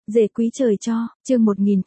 Dề quý trời cho, chương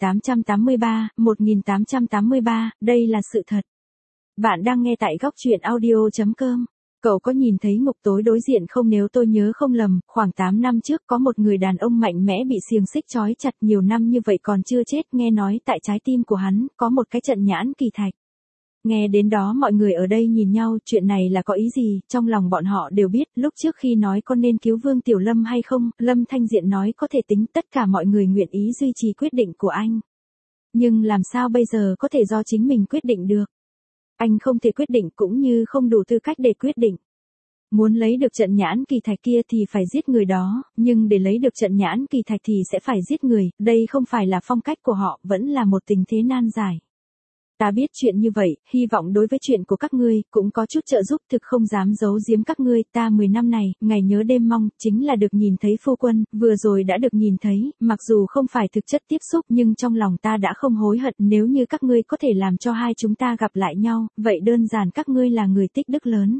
1883, đây là sự thật. Bạn đang nghe tại góc truyện audio.com. Cậu có nhìn thấy ngục tối đối diện không? Nếu tôi nhớ không lầm, khoảng 8 năm trước có một người đàn ông mạnh mẽ bị xiềng xích trói chặt nhiều năm như vậy còn chưa chết. Nghe nói tại trái tim của hắn có một cái trận nhãn kỳ thạch. Nghe đến đó mọi người ở đây nhìn nhau, chuyện này là có ý gì? Trong lòng bọn họ đều biết, lúc trước khi nói có nên cứu Vương Tiểu Lâm hay không, Lâm Thanh Diện nói có thể tính, tất cả mọi người nguyện ý duy trì quyết định của anh. Nhưng làm sao bây giờ có thể do chính mình quyết định được? Anh không thể quyết định cũng như không đủ tư cách để quyết định. Muốn lấy được trận nhãn kỳ thạch kia thì phải giết người đó, nhưng để lấy được trận nhãn kỳ thạch thì sẽ phải giết người, đây không phải là phong cách của họ, vẫn là một tình thế nan giải. Ta biết chuyện như vậy, hy vọng đối với chuyện của các ngươi, cũng có chút trợ giúp, thực không dám giấu giếm các ngươi, ta 10 năm này, ngày nhớ đêm mong, chính là được nhìn thấy phu quân, vừa rồi đã được nhìn thấy, mặc dù không phải thực chất tiếp xúc nhưng trong lòng ta đã không hối hận, nếu như các ngươi có thể làm cho hai chúng ta gặp lại nhau, vậy đơn giản các ngươi là người tích đức lớn.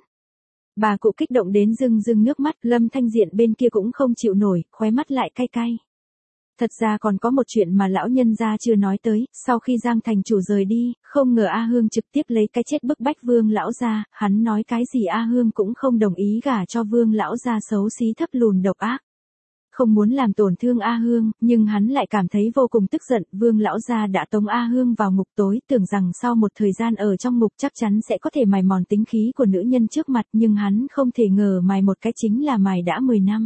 Bà cụ kích động đến rưng rưng nước mắt, Lâm Thanh Diện bên kia cũng không chịu nổi, khóe mắt lại cay cay. Thật ra còn có một chuyện mà lão nhân gia chưa nói tới, sau khi Giang thành chủ rời đi, không ngờ A Hương trực tiếp lấy cái chết bức bách Vương lão gia, hắn nói cái gì A Hương cũng không đồng ý gả cho Vương lão gia xấu xí thấp lùn độc ác. Không muốn làm tổn thương A Hương, nhưng hắn lại cảm thấy vô cùng tức giận, Vương lão gia đã tống A Hương vào ngục tối, tưởng rằng sau một thời gian ở trong ngục chắc chắn sẽ có thể mài mòn tính khí của nữ nhân trước mặt, nhưng hắn không thể ngờ mài một cái chính là mài đã 10 năm.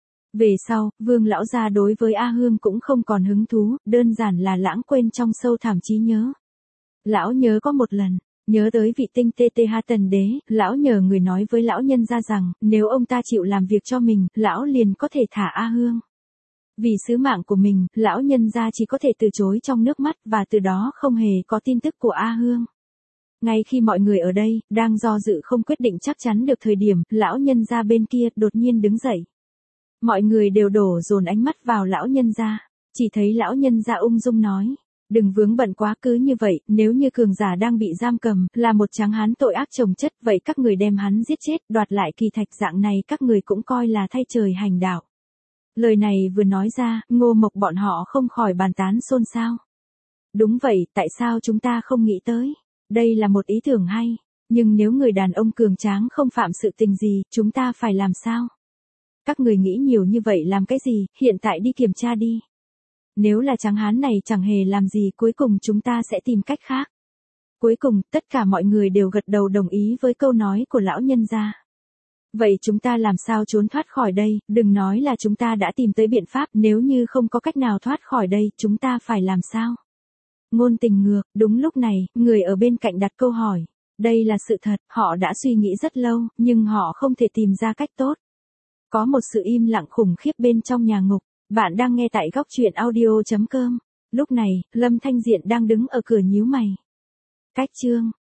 Về sau, Vương lão gia đối với A Hương cũng không còn hứng thú, đơn giản là lãng quên trong sâu thẳm trí nhớ. Lão nhớ có một lần, nhớ tới vị tinh TTH Tần đế, lão nhờ người nói với lão nhân gia rằng, nếu ông ta chịu làm việc cho mình, lão liền có thể thả A Hương. Vì sứ mạng của mình, lão nhân gia chỉ có thể từ chối trong nước mắt và từ đó không hề có tin tức của A Hương. Ngay khi mọi người ở đây, đang do dự không quyết định chắc chắn được thời điểm, lão nhân gia bên kia đột nhiên đứng dậy. Mọi người đều đổ dồn ánh mắt vào lão nhân gia, chỉ thấy lão nhân gia ung dung nói, đừng vướng bận quá, cứ như vậy, nếu như cường giả đang bị giam cầm, là một tráng hán tội ác chồng chất, vậy các người đem hắn giết chết, đoạt lại kỳ thạch, dạng này các người cũng coi là thay trời hành đạo. Lời này vừa nói ra, Ngô Mộc bọn họ không khỏi bàn tán xôn xao. Đúng vậy, tại sao chúng ta không nghĩ tới? Đây là một ý tưởng hay, nhưng nếu người đàn ông cường tráng không phạm sự tình gì, chúng ta phải làm sao? Các người nghĩ nhiều như vậy làm cái gì, hiện tại đi kiểm tra đi. Nếu là tráng hán này chẳng hề làm gì, cuối cùng chúng ta sẽ tìm cách khác. Cuối cùng, tất cả mọi người đều gật đầu đồng ý với câu nói của lão nhân gia. Vậy chúng ta làm sao trốn thoát khỏi đây, đừng nói là chúng ta đã tìm tới biện pháp, nếu như không có cách nào thoát khỏi đây, chúng ta phải làm sao? Ngôn Tình ngược, đúng lúc này, người ở bên cạnh đặt câu hỏi. Đây là sự thật, họ đã suy nghĩ rất lâu, nhưng họ không thể tìm ra cách tốt. Có một sự im lặng khủng khiếp bên trong nhà ngục. Bạn đang nghe tại góc truyện audio.com. Lúc này, Lâm Thanh Diện đang đứng ở cửa nhíu mày. Cách chương